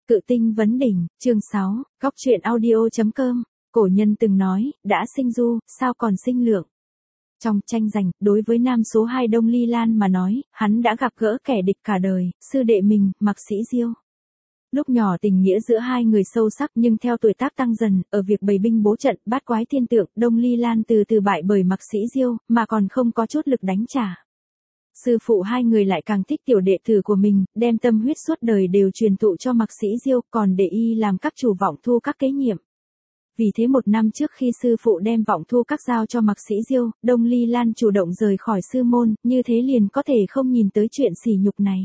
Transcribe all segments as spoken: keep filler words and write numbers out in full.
Cự tinh vấn đỉnh, chương sáu, góc truyện audio chấm com. Cổ nhân từng nói, đã sinh du, sao còn sinh lượng. Trong tranh giành, đối với nam số hai Đông Ly Lan mà nói, hắn đã gặp gỡ kẻ địch cả đời, sư đệ mình, Mạc Sĩ Diêu. Lúc nhỏ tình nghĩa giữa hai người sâu sắc, nhưng theo tuổi tác tăng dần, ở việc bày binh bố trận, bát quái thiên tượng, Đông Ly Lan từ từ bại bởi Mạc Sĩ Diêu, mà còn không có chút lực đánh trả. Sư phụ hai người lại càng thích tiểu đệ tử của mình, đem tâm huyết suốt đời đều truyền thụ cho Mạc Sĩ Diêu, còn để y làm các chủ vọng thu các kế nhiệm. Vì thế một năm trước khi sư phụ đem vọng thu các giao cho Mạc Sĩ Diêu, Đông Ly Lan chủ động rời khỏi sư môn, như thế liền có thể không nhìn tới chuyện sỉ nhục này.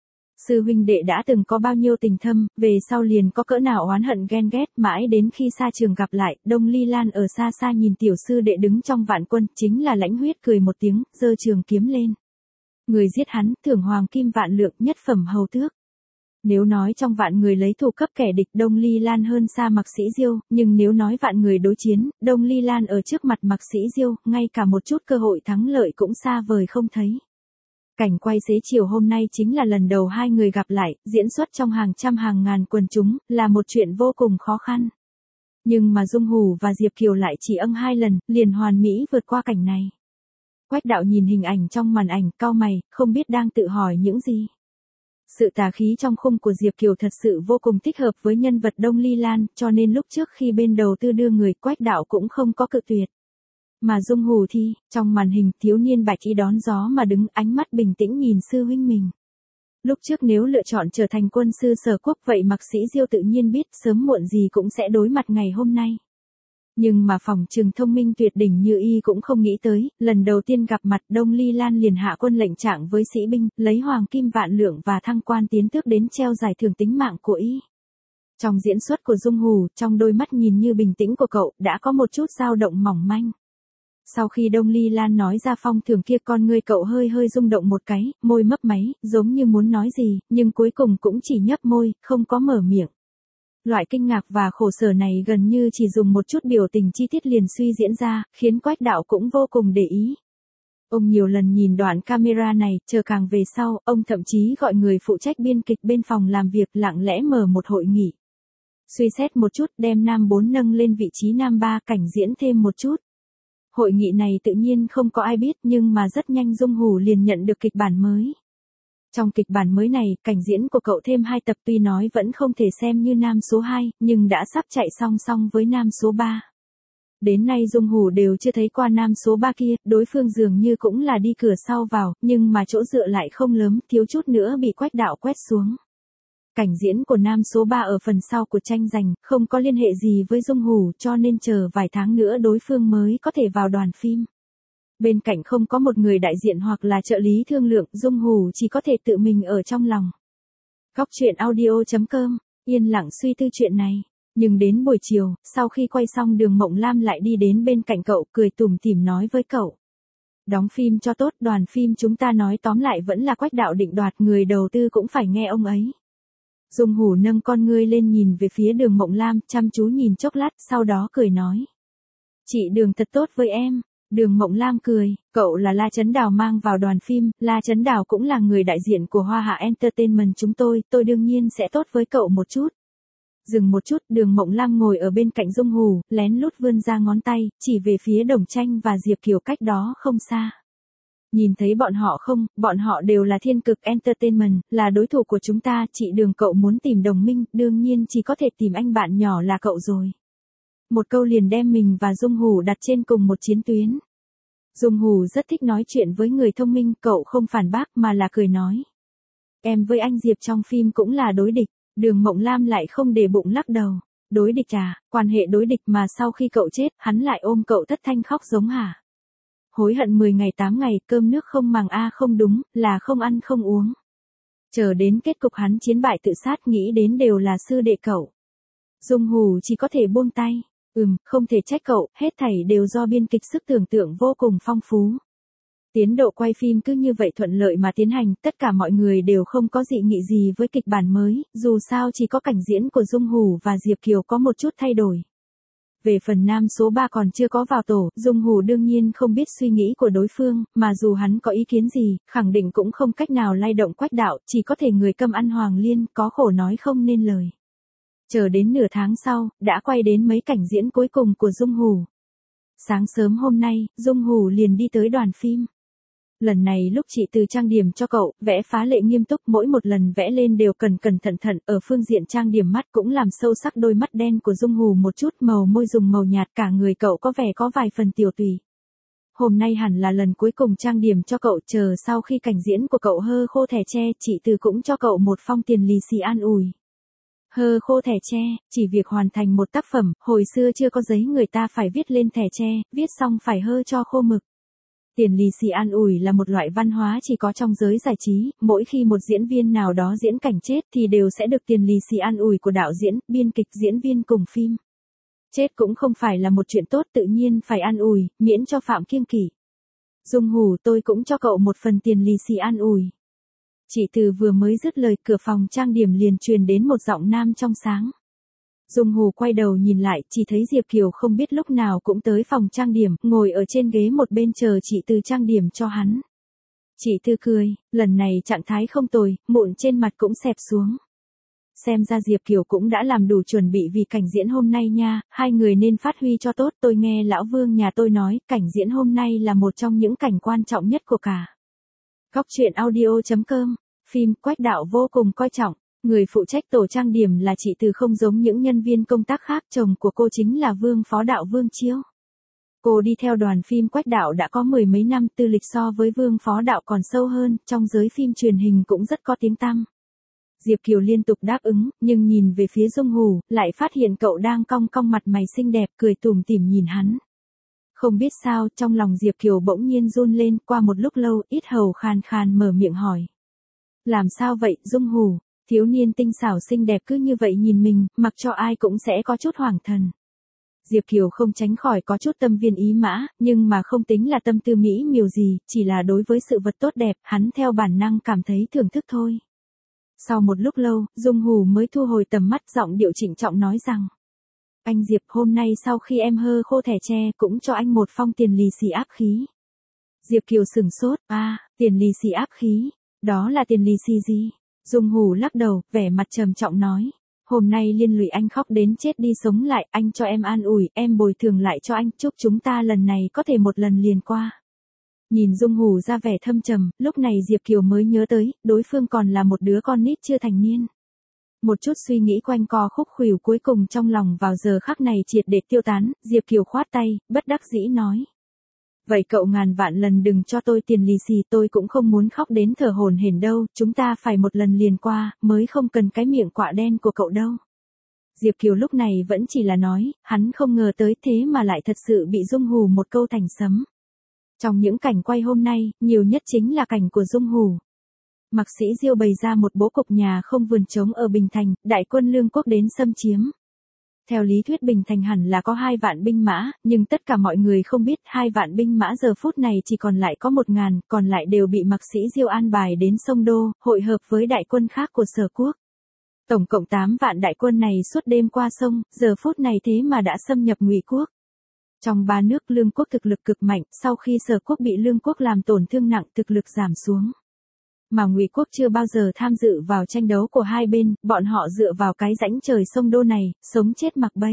Sư huynh đệ đã từng có bao nhiêu tình thâm, về sau liền có cỡ nào oán hận ghen ghét, mãi đến khi xa trường gặp lại, Đông Ly Lan ở xa xa nhìn tiểu sư đệ đứng trong vạn quân, chính là lãnh huyết cười một tiếng, giơ trường kiếm lên. Người giết hắn, thưởng hoàng kim vạn lượng, nhất phẩm hầu tước. Nếu nói trong vạn người lấy thủ cấp kẻ địch, Đông Ly Lan hơn xa Mạc Sĩ Diêu, nhưng nếu nói vạn người đối chiến, Đông Ly Lan ở trước mặt Mạc Sĩ Diêu, ngay cả một chút cơ hội thắng lợi cũng xa vời không thấy. Cảnh quay xế chiều hôm nay chính là lần đầu hai người gặp lại, diễn xuất trong hàng trăm hàng ngàn quần chúng, là một chuyện vô cùng khó khăn. Nhưng mà Dung Hủ và Diệp Kiều lại chỉ âng hai lần, liền hoàn mỹ vượt qua cảnh này. Quách Đạo nhìn hình ảnh trong màn ảnh, cau mày, không biết đang tự hỏi những gì. Sự tà khí trong khung của Diệp Kiều thật sự vô cùng thích hợp với nhân vật Đông Ly Lan, cho nên lúc trước khi bên đầu tư đưa người, Quách Đạo cũng không có cự tuyệt. Mà Dung Hủ thì, trong màn hình, thiếu niên bạch y đón gió mà đứng, ánh mắt bình tĩnh nhìn sư huynh mình. Lúc trước nếu lựa chọn trở thành quân sư Sở Quốc, vậy Mạc Sĩ Diêu tự nhiên biết sớm muộn gì cũng sẽ đối mặt ngày hôm nay. Nhưng mà phòng trường thông minh tuyệt đỉnh như y cũng không nghĩ tới, lần đầu tiên gặp mặt Đông Ly Lan liền hạ quân lệnh trạng với sĩ binh, lấy hoàng kim vạn lượng và thăng quan tiến tước đến treo giải thưởng tính mạng của y. Trong diễn xuất của Dung Hủ, trong đôi mắt nhìn như bình tĩnh của cậu, đã có một chút dao động mỏng manh. Sau khi Đông Ly Lan nói ra phong thưởng kia, con ngươi cậu hơi hơi rung động một cái, môi mấp máy, giống như muốn nói gì, nhưng cuối cùng cũng chỉ nhấp môi, không có mở miệng. Loại kinh ngạc và khổ sở này gần như chỉ dùng một chút biểu tình chi tiết liền suy diễn ra, khiến Quách Đạo cũng vô cùng để ý. Ông nhiều lần nhìn đoạn camera này, chờ càng về sau, ông thậm chí gọi người phụ trách biên kịch bên phòng làm việc lặng lẽ mở một hội nghị. Suy xét một chút, đem nam bốn nâng lên vị trí nam ba, cảnh diễn thêm một chút. Hội nghị này tự nhiên không có ai biết, nhưng mà rất nhanh Dung Hủ liền nhận được kịch bản mới. Trong kịch bản mới này, cảnh diễn của cậu thêm hai tập, tuy nói vẫn không thể xem như nam số hai, nhưng đã sắp chạy song song với nam số ba. Đến nay Dung Hủ đều chưa thấy qua nam số ba kia, đối phương dường như cũng là đi cửa sau vào, nhưng mà chỗ dựa lại không lớn, thiếu chút nữa bị Quách Đạo quét xuống. Cảnh diễn của nam số ba ở phần sau của tranh giành, không có liên hệ gì với Dung Hủ, cho nên chờ vài tháng nữa đối phương mới có thể vào đoàn phim. Bên cạnh không có một người đại diện hoặc là trợ lý thương lượng, Dung Hủ chỉ có thể tự mình ở trong lòng. Góc truyện audio chấm com, yên lặng suy tư chuyện này. Nhưng đến buổi chiều, sau khi quay xong Đường Mộng Lam lại đi đến bên cạnh cậu, cười tủm tỉm nói với cậu. Đóng phim cho tốt, đoàn phim chúng ta nói tóm lại vẫn là Quách Đạo định đoạt, người đầu tư cũng phải nghe ông ấy. Dung Hủ nâng con ngươi lên nhìn về phía Đường Mộng Lam, chăm chú nhìn chốc lát, sau đó cười nói. Chị Đường thật tốt với em. Đường Mộng Lam cười, cậu là La Chấn Đào mang vào đoàn phim, La Chấn Đào cũng là người đại diện của Hoa Hạ Entertainment chúng tôi, tôi đương nhiên sẽ tốt với cậu một chút. Dừng một chút, Đường Mộng Lam ngồi ở bên cạnh Dung Hủ, lén lút vươn ra ngón tay, chỉ về phía Đồng Tranh và Diệp Kiều cách đó không xa. Nhìn thấy bọn họ không, bọn họ đều là Thiên Cực Entertainment, là đối thủ của chúng ta, chị Đường cậu muốn tìm đồng minh, đương nhiên chỉ có thể tìm anh bạn nhỏ là cậu rồi. Một câu liền đem mình và Dung Hủ đặt trên cùng một chiến tuyến. Dung Hủ rất thích nói chuyện với người thông minh, cậu không phản bác mà là cười nói. Em với anh Diệp trong phim cũng là đối địch. Đường Mộng Lam lại không để bụng lắc đầu. Đối địch à, quan hệ đối địch mà sau khi cậu chết, hắn lại ôm cậu thất thanh khóc giống hả? Hối hận mười ngày tám ngày, cơm nước không màng a không đúng, là không ăn không uống. Chờ đến kết cục hắn chiến bại tự sát, nghĩ đến đều là sư đệ cậu. Dung Hủ chỉ có thể buông tay. Ừm, không thể trách cậu, hết thảy đều do biên kịch sức tưởng tượng vô cùng phong phú. Tiến độ quay phim cứ như vậy thuận lợi mà tiến hành, tất cả mọi người đều không có dị nghị gì với kịch bản mới, dù sao chỉ có cảnh diễn của Dung Hủ và Diệp Kiều có một chút thay đổi. Về phần nam số ba còn chưa có vào tổ, Dung Hủ đương nhiên không biết suy nghĩ của đối phương, mà dù hắn có ý kiến gì, khẳng định cũng không cách nào lay động Quách Đạo, chỉ có thể người câm ăn hoàng liên, có khổ nói không nên lời. Chờ đến nửa tháng sau, đã quay đến mấy cảnh diễn cuối cùng của Dung Hủ. Sáng sớm hôm nay, Dung Hủ liền đi tới đoàn phim. Lần này lúc chị Từ trang điểm cho cậu, vẽ phá lệ nghiêm túc, mỗi một lần vẽ lên đều cẩn cẩn thận thận, ở phương diện trang điểm mắt cũng làm sâu sắc đôi mắt đen của Dung Hủ một chút, màu môi dùng màu nhạt, cả người cậu có vẻ có vài phần tiểu tùy. Hôm nay hẳn là lần cuối cùng trang điểm cho cậu, chờ sau khi cảnh diễn của cậu hơ khô thẻ tre, chị Từ cũng cho cậu một phong tiền lì xì an ủi. Hơ khô thẻ tre, chỉ việc hoàn thành một tác phẩm, hồi xưa chưa có giấy người ta phải viết lên thẻ tre, viết xong phải hơ cho khô mực. Tiền lì xì an ủi là một loại văn hóa chỉ có trong giới giải trí, mỗi khi một diễn viên nào đó diễn cảnh chết thì đều sẽ được tiền lì xì an ủi của đạo diễn, biên kịch, diễn viên cùng phim. Chết cũng không phải là một chuyện tốt, tự nhiên phải an ủi, miễn cho phạm kiêng kỵ. Dung Hủ, tôi cũng cho cậu một phần tiền lì xì an ủi. Chị Từ vừa mới dứt lời, cửa phòng trang điểm liền truyền đến một giọng nam trong sáng. Dung Hủ quay đầu nhìn lại, chỉ thấy Diệp Kiều không biết lúc nào cũng tới phòng trang điểm, ngồi ở trên ghế một bên chờ chị Từ trang điểm cho hắn. Chị Từ cười, lần này trạng thái không tồi, mụn trên mặt cũng xẹp xuống. Xem ra Diệp Kiều cũng đã làm đủ chuẩn bị vì cảnh diễn hôm nay nha, hai người nên phát huy cho tốt. Tôi nghe lão Vương nhà tôi nói, cảnh diễn hôm nay là một trong những cảnh quan trọng nhất của cả. Góc truyện audio chấm com, phim Quách Đạo vô cùng coi trọng. Người phụ trách tổ trang điểm là chị Từ, không giống những nhân viên công tác khác, chồng của cô chính là Vương Phó Đạo Vương Chiêu. Cô đi theo đoàn phim Quách Đạo đã có mười mấy năm, tư lịch so với Vương Phó Đạo còn sâu hơn, trong giới phim truyền hình cũng rất có tiếng tăm. Diệp Kiều liên tục đáp ứng, nhưng nhìn về phía Dung Hủ, lại phát hiện cậu đang cong cong mặt mày xinh đẹp, cười tủm tỉm nhìn hắn. Không biết sao, trong lòng Diệp Kiều bỗng nhiên run lên, qua một lúc lâu, ít hầu khàn khàn mở miệng hỏi. Làm sao vậy, Dung Hủ? Thiếu niên tinh xảo xinh đẹp cứ như vậy nhìn mình, mặc cho ai cũng sẽ có chút hoảng thần. Diệp Kiều không tránh khỏi có chút tâm viên ý mã, nhưng mà không tính là tâm tư mỹ miều gì, chỉ là đối với sự vật tốt đẹp, hắn theo bản năng cảm thấy thưởng thức thôi. Sau một lúc lâu, Dung Hủ mới thu hồi tầm mắt, giọng điệu trịnh trọng nói rằng. Anh Diệp, hôm nay sau khi em hơ khô thẻ tre cũng cho anh một phong tiền lì xì áp khí. Diệp Kiều sửng sốt, à, tiền lì xì áp khí, đó là tiền lì xì gì? Dung Hủ lắc đầu, vẻ mặt trầm trọng nói. Hôm nay liên lụy anh khóc đến chết đi sống lại, anh cho em an ủi, em bồi thường lại cho anh, chúc chúng ta lần này có thể một lần liền qua. Nhìn Dung Hủ ra vẻ thâm trầm, lúc này Diệp Kiều mới nhớ tới, đối phương còn là một đứa con nít chưa thành niên. Một chút suy nghĩ quanh co khúc khuỷu cuối cùng trong lòng vào giờ khắc này triệt để tiêu tán, Diệp Kiều khoát tay, bất đắc dĩ nói. Vậy cậu ngàn vạn lần đừng cho tôi tiền lì xì, tôi cũng không muốn khóc đến thở hổn hển đâu, chúng ta phải một lần liền qua, mới không cần cái miệng quạ đen của cậu đâu. Diệp Kiều lúc này vẫn chỉ là nói, hắn không ngờ tới thế mà lại thật sự bị Dung Hủ một câu thành sấm. Trong những cảnh quay hôm nay, nhiều nhất chính là cảnh của Dung Hủ. Mạc Sĩ Diêu bày ra một bố cục nhà không vườn trống ở Bình Thành, đại quân Lương Quốc đến xâm chiếm. Theo lý thuyết Bình Thành hẳn là có hai vạn binh mã, nhưng tất cả mọi người không biết hai vạn binh mã giờ phút này chỉ còn lại có một ngàn, còn lại đều bị Mạc Sĩ Diêu an bài đến sông Đô, hội hợp với đại quân khác của Sở Quốc. Tổng cộng tám vạn đại quân này suốt đêm qua sông, giờ phút này thế mà đã xâm nhập Ngụy Quốc. Trong ba nước Lương Quốc thực lực cực mạnh, sau khi Sở Quốc bị Lương Quốc làm tổn thương nặng, thực lực giảm xuống. Mà Ngụy Quốc chưa bao giờ tham dự vào tranh đấu của hai bên, bọn họ dựa vào cái rãnh trời sông Đô này, sống chết mặc bay.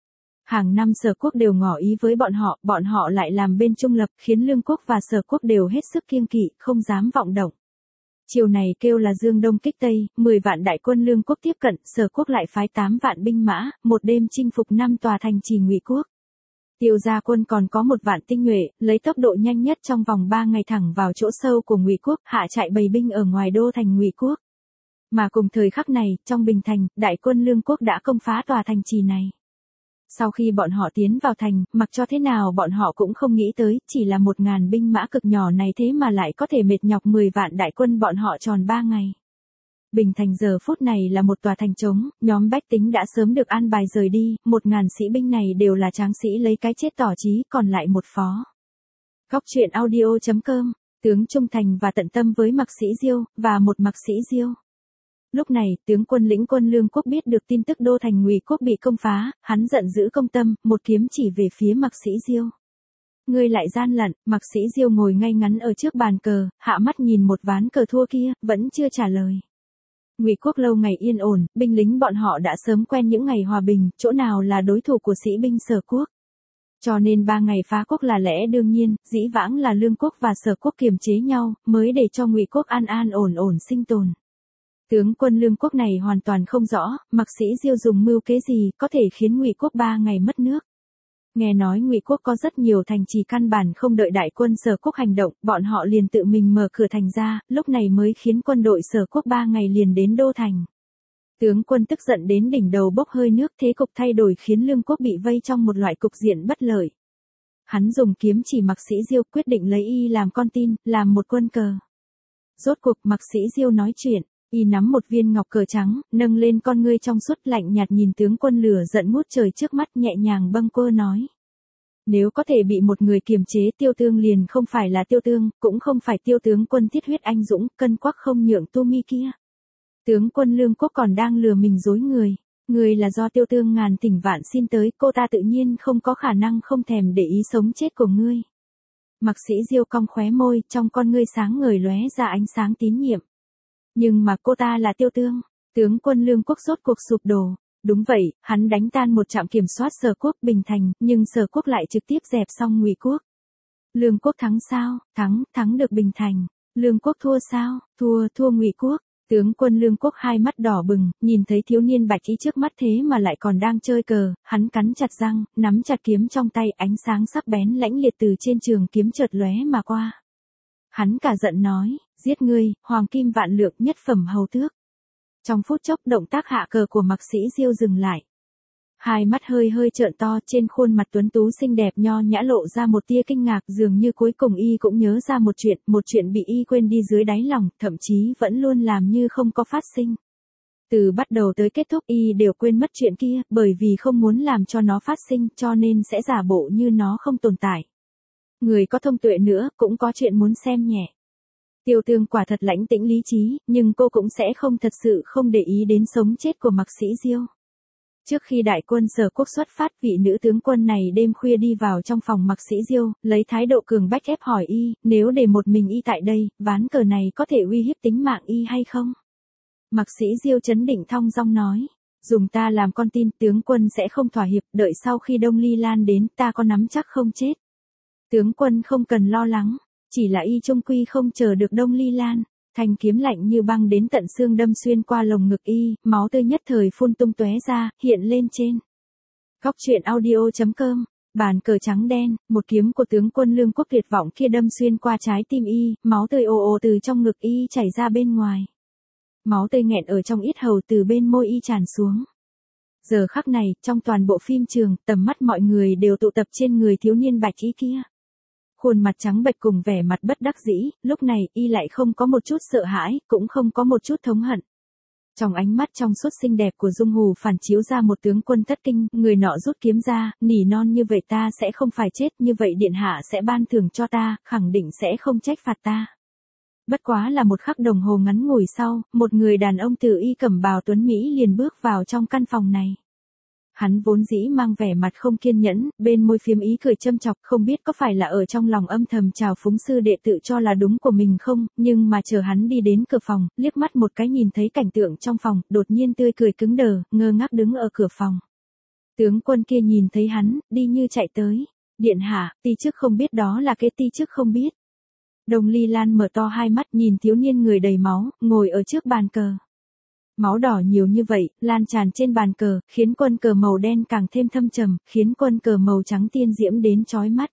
Hàng năm Sở Quốc đều ngỏ ý với bọn họ, bọn họ lại làm bên trung lập, khiến Lương Quốc và Sở Quốc đều hết sức kiêng kỵ, không dám vọng động. Chiều này kêu là Dương Đông kích Tây, mười vạn đại quân Lương Quốc tiếp cận, Sở Quốc lại phái tám vạn binh mã, một đêm chinh phục năm tòa thành trì Ngụy Quốc. Tiêu gia quân còn có một vạn tinh nhuệ, lấy tốc độ nhanh nhất trong vòng ba ngày thẳng vào chỗ sâu của Ngụy Quốc, hạ chạy bầy binh ở ngoài đô thành Ngụy Quốc. Mà cùng thời khắc này, trong Bình Thành, đại quân Lương Quốc đã công phá tòa thành trì này. Sau khi bọn họ tiến vào thành, mặc cho thế nào bọn họ cũng không nghĩ tới, chỉ là một ngàn binh mã cực nhỏ này thế mà lại có thể mệt nhọc mười vạn đại quân bọn họ tròn ba ngày. Bình Thành giờ phút này là một tòa thành trống, nhóm bách tính đã sớm được an bài rời đi, một ngàn sĩ binh này đều là tráng sĩ lấy cái chết tỏ chí, còn lại một phó. Góc truyện audio chấm com, tướng trung thành và tận tâm với Mạc Sĩ Diêu, và một Mạc Sĩ Diêu. Lúc này, tướng quân lĩnh quân Lương Quốc biết được tin tức đô thành Ngụy Quốc bị công phá, hắn giận dữ công tâm, một kiếm chỉ về phía Mạc Sĩ Diêu. Ngươi lại gian lận, Mạc Sĩ Diêu ngồi ngay ngắn ở trước bàn cờ, hạ mắt nhìn một ván cờ thua kia, vẫn chưa trả lời. Ngụy quốc lâu ngày yên ổn, binh lính bọn họ đã sớm quen những ngày hòa bình, chỗ nào là đối thủ của sĩ binh Sở quốc. Cho nên ba ngày phá quốc là lẽ đương nhiên, dĩ vãng là Lương quốc và Sở quốc kiềm chế nhau, mới để cho Ngụy quốc an an ổn ổn sinh tồn. Tướng quân Lương quốc này hoàn toàn không rõ, Mạc Sĩ Diêu dùng mưu kế gì có thể khiến Ngụy quốc ba ngày mất nước. Nghe nói Ngụy quốc có rất nhiều thành trì căn bản không đợi đại quân Sở quốc hành động, bọn họ liền tự mình mở cửa thành ra, lúc này mới khiến quân đội Sở quốc ba ngày liền đến đô thành. Tướng quân tức giận đến đỉnh đầu bốc hơi nước, thế cục thay đổi khiến Lương quốc bị vây trong một loại cục diện bất lợi. Hắn dùng kiếm chỉ Mạc Sĩ Diêu, quyết định lấy y làm con tin, làm một quân cờ. Rốt cuộc Mạc Sĩ Diêu nói chuyện, y nắm một viên ngọc cờ trắng, nâng lên con ngươi trong suốt lạnh nhạt nhìn tướng quân lửa giận ngút trời trước mắt, nhẹ nhàng bâng quơ nói. Nếu có thể bị một người kiềm chế, Tiêu Tương liền không phải là Tiêu Tương, cũng không phải Tiêu tướng quân thiết huyết anh dũng, cân quắc không nhượng tu mi kia. Tướng quân Lương quốc còn đang lừa mình dối người. Người là do Tiêu Tương ngàn thỉnh vạn xin tới, cô ta tự nhiên không có khả năng không thèm để ý sống chết của ngươi. Mạc Sĩ Diêu cong khóe môi, trong con ngươi sáng ngời lóe ra ánh sáng tín nhiệm. Nhưng mà cô ta là Tiêu Tương. Tướng quân Lương quốc rốt cuộc sụp đổ. Đúng vậy, hắn đánh tan một trạm kiểm soát Sở quốc Bình Thành, nhưng Sở quốc lại trực tiếp dẹp xong Ngụy quốc. Lương quốc thắng sao? Thắng, thắng được Bình Thành. Lương quốc thua sao? Thua, thua Ngụy quốc. Tướng quân Lương quốc hai mắt đỏ bừng, nhìn thấy thiếu niên bạch y trước mắt thế mà lại còn đang chơi cờ, hắn cắn chặt răng, nắm chặt kiếm trong tay, ánh sáng sắc bén lãnh liệt từ trên trường kiếm chợt lóe mà qua. Hắn cả giận nói, giết ngươi, hoàng kim vạn lượng, nhất phẩm hầu tước. Trong phút chốc động tác hạ cờ của Mạc Sĩ Diêu dừng lại. Hai mắt hơi hơi trợn to, trên khuôn mặt tuấn tú xinh đẹp nho nhã lộ ra một tia kinh ngạc, dường như cuối cùng y cũng nhớ ra một chuyện, một chuyện bị y quên đi dưới đáy lòng, thậm chí vẫn luôn làm như không có phát sinh. Từ bắt đầu tới kết thúc y đều quên mất chuyện kia, bởi vì không muốn làm cho nó phát sinh, cho nên sẽ giả bộ như nó không tồn tại. Người có thông tuệ nữa, cũng có chuyện muốn xem nhẹ. Tiêu Tương quả thật lãnh tĩnh lý trí, nhưng cô cũng sẽ không thật sự không để ý đến sống chết của Mạc Sĩ Diêu. Trước khi đại quân Sở quốc xuất phát, vị nữ tướng quân này đêm khuya đi vào trong phòng Mạc Sĩ Diêu, lấy thái độ cường bách ép hỏi y, nếu để một mình y tại đây, ván cờ này có thể uy hiếp tính mạng y hay không? Mạc Sĩ Diêu trấn định thong dong nói, dùng ta làm con tin, tướng quân sẽ không thỏa hiệp, đợi sau khi Đông Ly Lan đến, ta có nắm chắc không chết. Tướng quân không cần lo lắng, chỉ là y trung quy không chờ được Đông Ly Lan. Thanh kiếm lạnh như băng đến tận xương đâm xuyên qua lồng ngực y, máu tươi nhất thời phun tung tóe ra, hiện lên trên. Góc truyện audio chấm com, bàn cờ trắng đen, một kiếm của tướng quân Lương quốc tuyệt vọng kia đâm xuyên qua trái tim y, máu tươi ồ ồ từ trong ngực y chảy ra bên ngoài. Máu tươi nghẹn ở trong yết hầu từ bên môi y tràn xuống. Giờ khắc này, trong toàn bộ phim trường, tầm mắt mọi người đều tụ tập trên người thiếu niên bạch y kia. Khuôn mặt trắng bệch cùng vẻ mặt bất đắc dĩ, lúc này y lại không có một chút sợ hãi, cũng không có một chút thống hận. Trong ánh mắt trong suốt xinh đẹp của Dung Hù phản chiếu ra một tướng quân thất kinh, người nọ rút kiếm ra, nỉ non như vậy ta sẽ không phải chết, như vậy điện hạ sẽ ban thưởng cho ta, khẳng định sẽ không trách phạt ta. Bất quá là một khắc đồng hồ ngắn ngủi sau, một người đàn ông từ y cẩm bào tuấn Mỹ liền bước vào trong căn phòng này. Hắn vốn dĩ mang vẻ mặt không kiên nhẫn, bên môi phiếm ý cười châm chọc, không biết có phải là ở trong lòng âm thầm trào phúng sư đệ tự cho là đúng của mình không, nhưng mà chờ hắn đi đến cửa phòng, liếc mắt một cái nhìn thấy cảnh tượng trong phòng, đột nhiên tươi cười cứng đờ, ngơ ngác đứng ở cửa phòng. Tướng quân kia nhìn thấy hắn, đi như chạy tới. Điện hạ, ti chức không biết đó là cái ti chức không biết. Đông Ly Lan mở to hai mắt nhìn thiếu niên người đầy máu, ngồi ở trước bàn cờ. Máu đỏ nhiều như vậy, lan tràn trên bàn cờ, khiến quân cờ màu đen càng thêm thâm trầm, khiến quân cờ màu trắng tiên diễm đến chói mắt.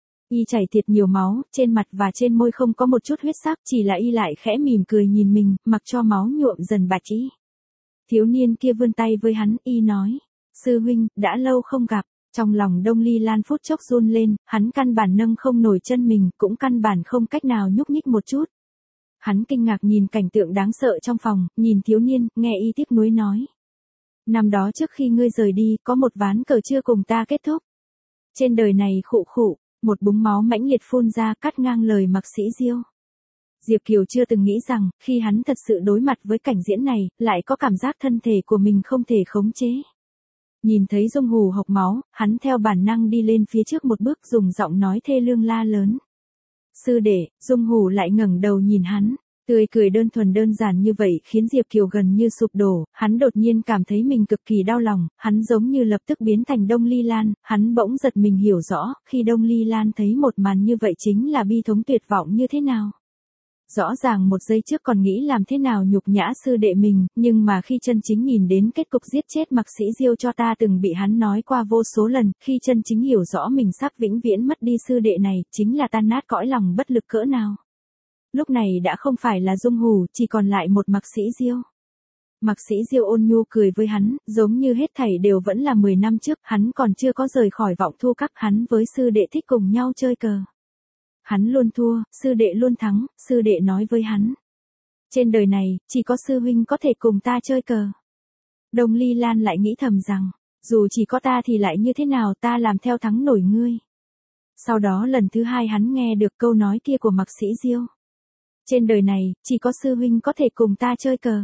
Y chảy thiệt nhiều máu, trên mặt và trên môi không có một chút huyết sắc, chỉ là y lại khẽ mỉm cười nhìn mình, mặc cho máu nhuộm dần bạch y. Thiếu niên kia vươn tay với hắn, y nói, sư huynh, đã lâu không gặp. Trong lòng Đông Ly Lan phút chốc run lên, hắn căn bản nâng không nổi chân mình, cũng căn bản không cách nào nhúc nhích một chút. Hắn kinh ngạc nhìn cảnh tượng đáng sợ trong phòng, nhìn thiếu niên, nghe y tiếc nuối nói. Năm đó trước khi ngươi rời đi, có một ván cờ chưa cùng ta kết thúc. Trên đời này khụ khụ, một búng máu mãnh liệt phun ra cắt ngang lời Mạc Sĩ Diêu. Diệp Kiều chưa từng nghĩ rằng, khi hắn thật sự đối mặt với cảnh diễn này, lại có cảm giác thân thể của mình không thể khống chế. Nhìn thấy Dung Hù hộc máu, hắn theo bản năng đi lên phía trước một bước dùng giọng nói thê lương la lớn. Sư đệ, Dung Hù lại ngẩng đầu nhìn hắn, Tươi cười đơn thuần đơn giản như vậy khiến Diệp Kiều gần như sụp đổ, hắn đột nhiên cảm thấy mình cực kỳ đau lòng, hắn giống như lập tức biến thành Đông Ly Lan, hắn bỗng giật mình hiểu rõ, khi Đông Ly Lan thấy một màn như vậy chính là bi thống tuyệt vọng như thế nào. Rõ ràng một giây trước còn nghĩ làm thế nào nhục nhã sư đệ mình, nhưng mà khi chân chính nhìn đến kết cục giết chết Mạc Sĩ Diêu cho ta từng bị hắn nói qua vô số lần, khi chân chính hiểu rõ mình sắp vĩnh viễn mất đi sư đệ này, chính là tan nát cõi lòng bất lực cỡ nào. Lúc này đã không phải là Dung Hủ, chỉ còn lại một Mạc Sĩ Diêu. Mạc Sĩ Diêu ôn nhu cười với hắn, giống như hết thảy đều vẫn là mười năm trước, hắn còn chưa có rời khỏi vọng thu các, hắn với sư đệ thích cùng nhau chơi cờ. Hắn luôn thua, sư đệ luôn thắng, sư đệ nói với hắn. Trên đời này, chỉ có sư huynh có thể cùng ta chơi cờ. Đông Ly Lan lại nghĩ thầm rằng, dù chỉ có ta thì lại như thế nào, ta làm theo thắng nổi ngươi. Sau đó lần thứ hai hắn nghe được câu nói kia của Mạc Sĩ Diêu. Trên đời này, chỉ có sư huynh có thể cùng ta chơi cờ.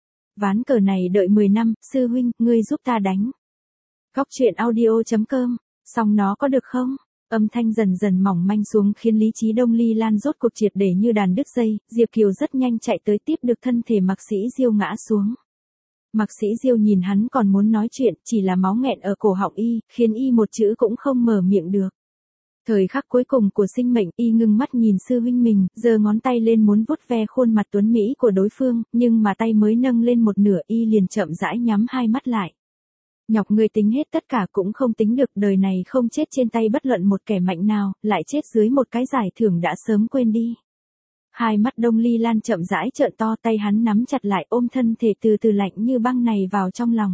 Ván cờ này đợi mười năm, sư huynh, ngươi giúp ta đánh. Góc truyện audio chấm com, xong nó có được không? Âm thanh dần dần mỏng manh xuống khiến lý trí Đông Ly Lan rốt cuộc triệt để như đàn đứt dây, Diệp Kiều rất nhanh chạy tới tiếp được thân thể Mạc Sĩ Diêu ngã xuống. Mạc Sĩ Diêu nhìn hắn còn muốn nói chuyện, chỉ là máu nghẹn ở cổ họng y, khiến y một chữ cũng không mở miệng được. Thời khắc cuối cùng của sinh mệnh, y ngưng mắt nhìn sư huynh mình, giơ ngón tay lên muốn vuốt ve khuôn mặt tuấn mỹ của đối phương, nhưng mà tay mới nâng lên một nửa y liền chậm rãi nhắm hai mắt lại. Nhọc ngươi tính hết tất cả cũng không tính được, đời này không chết trên tay bất luận một kẻ mạnh nào, lại chết dưới một cái giải thưởng đã sớm quên đi. Hai mắt Đông Ly Lan chậm rãi trợn to, tay hắn nắm chặt lại ôm thân thể từ từ lạnh như băng này vào trong lòng.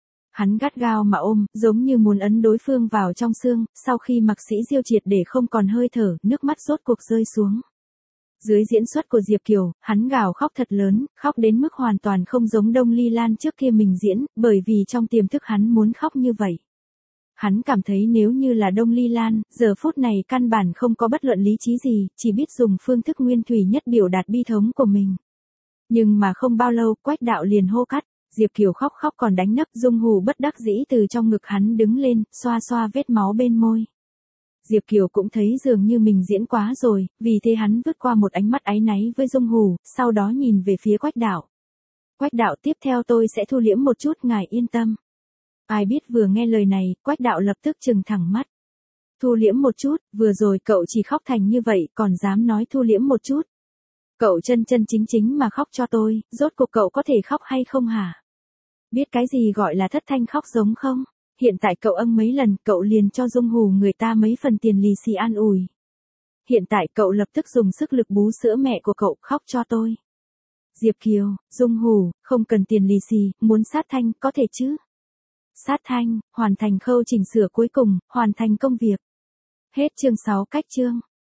Hắn gắt gao mà ôm, giống như muốn ấn đối phương vào trong xương, sau khi Mạc Sĩ Diêu triệt để không còn hơi thở, nước mắt rốt cuộc rơi xuống. Dưới diễn xuất của Diệp Kiều, hắn gào khóc thật lớn, khóc đến mức hoàn toàn không giống Đông Ly Lan trước kia mình diễn, bởi vì trong tiềm thức hắn muốn khóc như vậy. Hắn cảm thấy nếu như là Đông Ly Lan, giờ phút này căn bản không có bất luận lý trí gì, chỉ biết dùng phương thức nguyên thủy nhất biểu đạt bi thống của mình. Nhưng mà không bao lâu, Quách Đạo liền hô cắt. Diệp Kiều khóc khóc còn đánh nấc, Dung Hủ bất đắc dĩ từ trong ngực hắn đứng lên, xoa xoa vết máu bên môi. Diệp Kiều cũng thấy dường như mình diễn quá rồi, vì thế hắn vứt qua một ánh mắt áy náy với Dung Hủ, sau đó nhìn về phía Quách Đạo. Quách Đạo, tiếp theo tôi sẽ thu liễm một chút, ngài yên tâm. Ai biết vừa nghe lời này, Quách Đạo lập tức trừng thẳng mắt. Thu liễm một chút, vừa rồi cậu chỉ khóc thành như vậy, còn dám nói thu liễm một chút. Cậu chân chân chính chính mà khóc cho tôi, rốt cuộc cậu có thể khóc hay không hả? Biết cái gì gọi là thất thanh khóc giống không? Hiện tại cậu âng mấy lần, cậu liền cho Dung Hủ người ta mấy phần tiền lì xì an ủi. Hiện tại cậu lập tức dùng sức lực bú sữa mẹ của cậu, khóc cho tôi. Diệp Kiều, Dung Hủ, không cần tiền lì xì, muốn sát thanh, có thể chứ? Sát thanh, hoàn thành khâu chỉnh sửa cuối cùng, hoàn thành công việc. Hết chương sáu cách chương.